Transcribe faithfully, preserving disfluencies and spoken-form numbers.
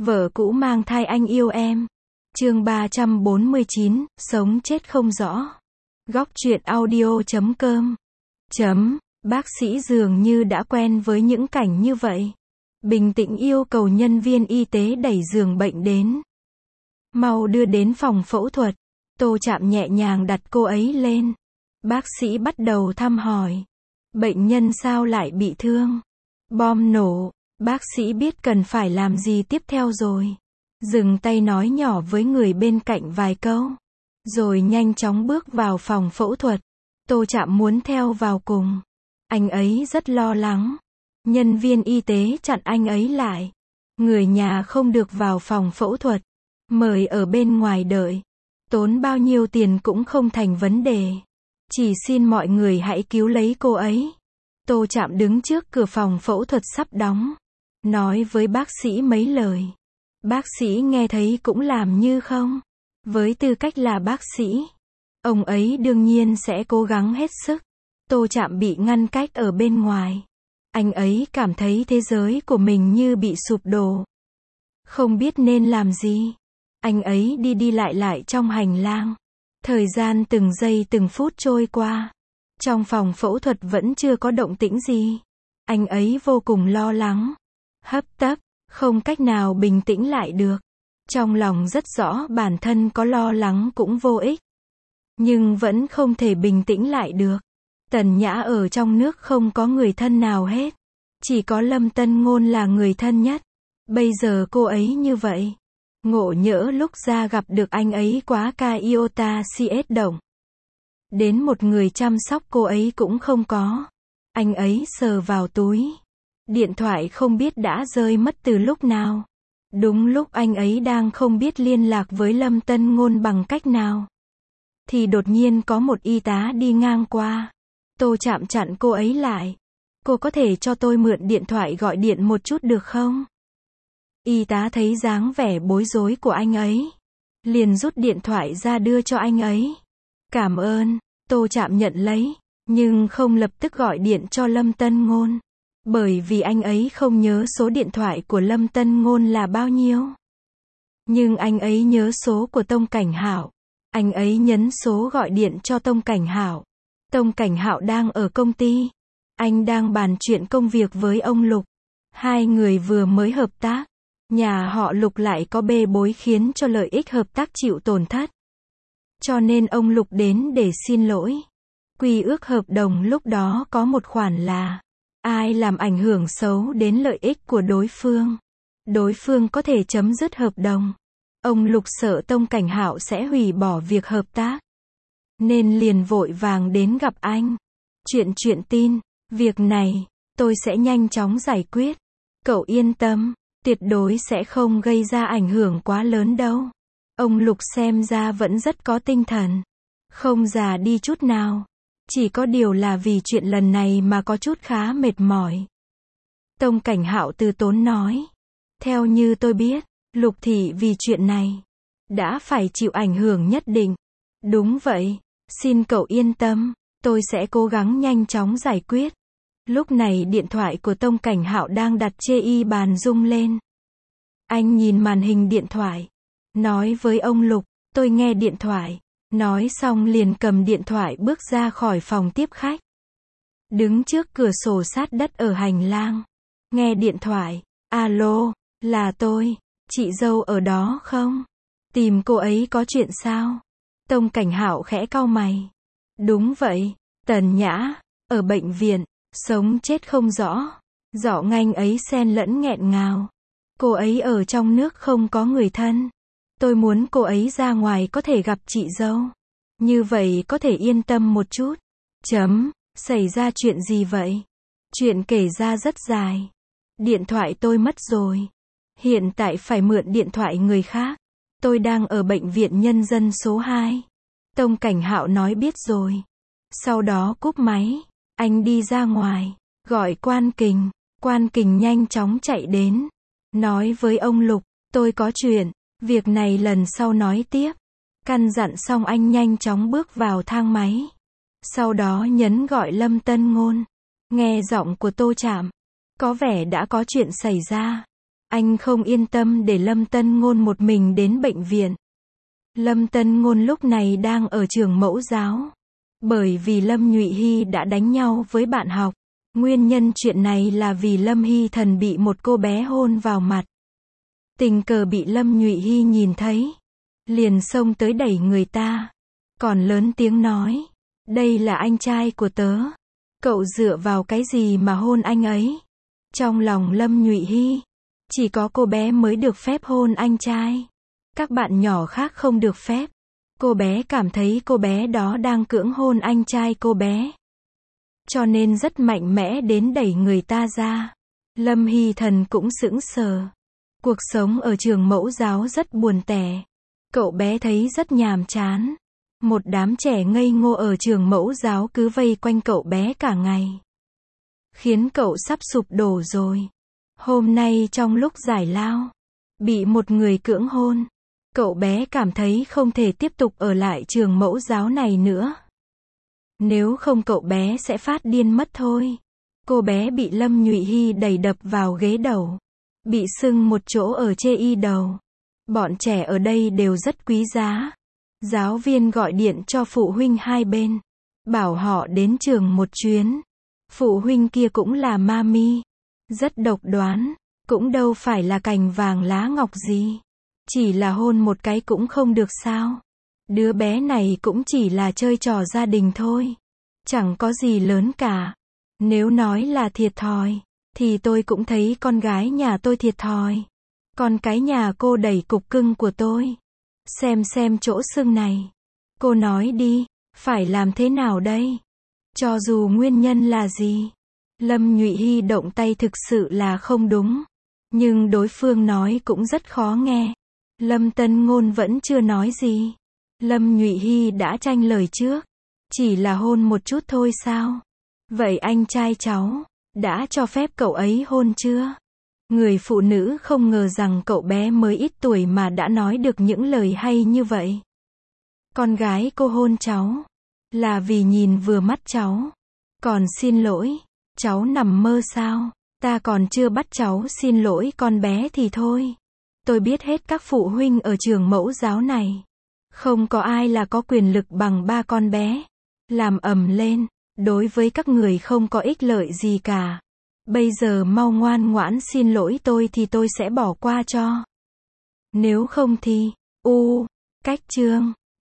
Vợ cũ mang thai anh yêu em. Chương ba trăm bốn mươi chín, sống chết không rõ. Góc truyện audio chấm com. Chấm, bác sĩ dường như đã quen với những cảnh như vậy. Bình tĩnh yêu cầu nhân viên y tế đẩy giường bệnh đến. Mau đưa đến phòng phẫu thuật. Tô Trạm nhẹ nhàng đặt cô ấy lên. Bác sĩ bắt đầu thăm hỏi. Bệnh nhân sao lại bị thương? Bom nổ. Bác sĩ biết cần phải làm gì tiếp theo rồi. Dừng tay nói nhỏ với người bên cạnh vài câu. Rồi nhanh chóng bước vào phòng phẫu thuật. Tô Trạm muốn theo vào cùng. Anh ấy rất lo lắng. Nhân viên y tế chặn anh ấy lại. Người nhà không được vào phòng phẫu thuật. Mời ở bên ngoài đợi. Tốn bao nhiêu tiền cũng không thành vấn đề. Chỉ xin mọi người hãy cứu lấy cô ấy. Tô Trạm đứng trước cửa phòng phẫu thuật sắp đóng. Nói với bác sĩ mấy lời. Bác sĩ nghe thấy cũng làm như không. Với tư cách là bác sĩ, ông ấy đương nhiên sẽ cố gắng hết sức. Tô Trạm bị ngăn cách ở bên ngoài. Anh ấy cảm thấy thế giới của mình như bị sụp đổ. Không biết nên làm gì. Anh ấy đi đi lại lại trong hành lang. Thời gian từng giây từng phút trôi qua. Trong phòng phẫu thuật vẫn chưa có động tĩnh gì. Anh ấy vô cùng lo lắng. Hấp tấp, không cách nào bình tĩnh lại được. Trong lòng rất rõ bản thân có lo lắng cũng vô ích. Nhưng vẫn không thể bình tĩnh lại được. Tần Nhã ở trong nước không có người thân nào hết. Chỉ có Lâm Tân Ngôn là người thân nhất. Bây giờ cô ấy như vậy. Ngộ nhỡ lúc ra gặp được anh ấy quá ca iota cs động. Đến một người chăm sóc cô ấy cũng không có. Anh ấy sờ vào túi. Điện thoại không biết đã rơi mất từ lúc nào. Đúng lúc anh ấy đang không biết liên lạc với Lâm Tân Ngôn bằng cách nào. Thì đột nhiên có một y tá đi ngang qua. Tô Trạm chặn cô ấy lại. Cô có thể cho tôi mượn điện thoại gọi điện một chút được không? Y tá thấy dáng vẻ bối rối của anh ấy. Liền rút điện thoại ra đưa cho anh ấy. Cảm ơn, Tô Trạm nhận lấy. Nhưng không lập tức gọi điện cho Lâm Tân Ngôn. Bởi vì anh ấy không nhớ số điện thoại của Lâm Tân Ngôn là bao nhiêu. Nhưng anh ấy nhớ số của Tông Cảnh Hạo. Anh ấy nhấn số gọi điện cho Tông Cảnh Hạo. Tông Cảnh Hạo đang ở công ty. Anh đang bàn chuyện công việc với ông Lục. Hai người vừa mới hợp tác. Nhà họ Lục lại có bê bối khiến cho lợi ích hợp tác chịu tổn thất. Cho nên ông Lục đến để xin lỗi. Quy ước hợp đồng lúc đó có một khoản là ai làm ảnh hưởng xấu đến lợi ích của đối phương, đối phương có thể chấm dứt hợp đồng. Ông Lục sợ Tông Cảnh Hạo sẽ hủy bỏ việc hợp tác. Nên liền vội vàng đến gặp anh. Chuyện chuyện tin, việc này, tôi sẽ nhanh chóng giải quyết. Cậu yên tâm, tuyệt đối sẽ không gây ra ảnh hưởng quá lớn đâu. Ông Lục xem ra vẫn rất có tinh thần. Không già đi chút nào. Chỉ có điều là vì chuyện lần này mà có chút khá mệt mỏi. Tông Cảnh Hạo từ tốn nói. Theo như tôi biết, Lục Thị vì chuyện này đã phải chịu ảnh hưởng nhất định. Đúng vậy, xin cậu yên tâm, tôi sẽ cố gắng nhanh chóng giải quyết. Lúc này điện thoại của Tông Cảnh Hạo đang đặt chê y bàn rung lên. Anh nhìn màn hình điện thoại, nói với ông Lục, tôi nghe điện thoại. Nói xong liền cầm điện thoại bước ra khỏi phòng tiếp khách. Đứng trước cửa sổ sát đất ở hành lang. Nghe điện thoại. Alo, là tôi. Chị dâu ở đó không? Tìm cô ấy có chuyện sao? Tông Cảnh Hạo khẽ cau mày. Đúng vậy, Tần Nhã, ở bệnh viện, sống chết không rõ. Giọng anh ấy xen lẫn nghẹn ngào. Cô ấy ở trong nước không có người thân. Tôi muốn cô ấy ra ngoài có thể gặp chị dâu. Như vậy có thể yên tâm một chút. Chấm, xảy ra chuyện gì vậy? Chuyện kể ra rất dài. Điện thoại tôi mất rồi. Hiện tại phải mượn điện thoại người khác. Tôi đang ở bệnh viện nhân dân số hai. Tông Cảnh Hạo nói biết rồi. Sau đó cúp máy. Anh đi ra ngoài. Gọi Quan Kình. Quan Kình nhanh chóng chạy đến. Nói với ông Lục. Tôi có chuyện. Việc này lần sau nói tiếp. Căn dặn xong anh nhanh chóng bước vào thang máy. Sau đó nhấn gọi Lâm Tân Ngôn. Nghe giọng của Tô Trạm. Có vẻ đã có chuyện xảy ra. Anh không yên tâm để Lâm Tân Ngôn một mình đến bệnh viện. Lâm Tân Ngôn lúc này đang ở trường mẫu giáo. Bởi vì Lâm Nhụy Hy đã đánh nhau với bạn học. Nguyên nhân chuyện này là vì Lâm Hy Thần bị một cô bé hôn vào mặt. Tình cờ bị Lâm Nhụy Hy nhìn thấy. Liền xông tới đẩy người ta. Còn lớn tiếng nói. Đây là anh trai của tớ. Cậu dựa vào cái gì mà hôn anh ấy? Trong lòng Lâm Nhụy Hy, chỉ có cô bé mới được phép hôn anh trai. Các bạn nhỏ khác không được phép. Cô bé cảm thấy cô bé đó đang cưỡng hôn anh trai cô bé. Cho nên rất mạnh mẽ đến đẩy người ta ra. Lâm Hy Thần cũng sững sờ. Cuộc sống ở trường mẫu giáo rất buồn tẻ. Cậu bé thấy rất nhàm chán. Một đám trẻ ngây ngô ở trường mẫu giáo cứ vây quanh cậu bé cả ngày. Khiến cậu sắp sụp đổ rồi. Hôm nay trong lúc giải lao, bị một người cưỡng hôn. Cậu bé cảm thấy không thể tiếp tục ở lại trường mẫu giáo này nữa. Nếu không cậu bé sẽ phát điên mất thôi. Cô bé bị Lâm Nhụy Hy đẩy đập vào ghế đầu. Bị sưng một chỗ ở chê y đầu. Bọn trẻ ở đây đều rất quý giá. Giáo viên gọi điện cho phụ huynh hai bên. Bảo họ đến trường một chuyến. Phụ huynh kia cũng là mami. Rất độc đoán. Cũng đâu phải là cành vàng lá ngọc gì. Chỉ là hôn một cái cũng không được sao. Đứa bé này cũng chỉ là chơi trò gia đình thôi. Chẳng có gì lớn cả. Nếu nói là thiệt thòi, thì tôi cũng thấy con gái nhà tôi thiệt thòi. Con cái nhà cô đẩy cục cưng của tôi. Xem xem chỗ sưng này. Cô nói đi, phải làm thế nào đây? Cho dù nguyên nhân là gì? Lâm Nhụy Hy động tay thực sự là không đúng. Nhưng đối phương nói cũng rất khó nghe. Lâm Tân Ngôn vẫn chưa nói gì. Lâm Nhụy Hy đã tranh lời trước. Chỉ là hôn một chút thôi sao? Vậy anh trai cháu, đã cho phép cậu ấy hôn chưa? Người phụ nữ không ngờ rằng cậu bé mới ít tuổi mà đã nói được những lời hay như vậy. Con gái cô hôn cháu, là vì nhìn vừa mắt cháu. Còn xin lỗi, cháu nằm mơ sao? Ta còn chưa bắt cháu xin lỗi con bé thì thôi. Tôi biết hết các phụ huynh ở trường mẫu giáo này. Không có ai là có quyền lực bằng ba con bé. Làm ầm lên, đối với các người không có ích lợi gì cả. Bây giờ mau ngoan ngoãn xin lỗi tôi thì tôi sẽ bỏ qua cho. Nếu không thì, u, cách chương.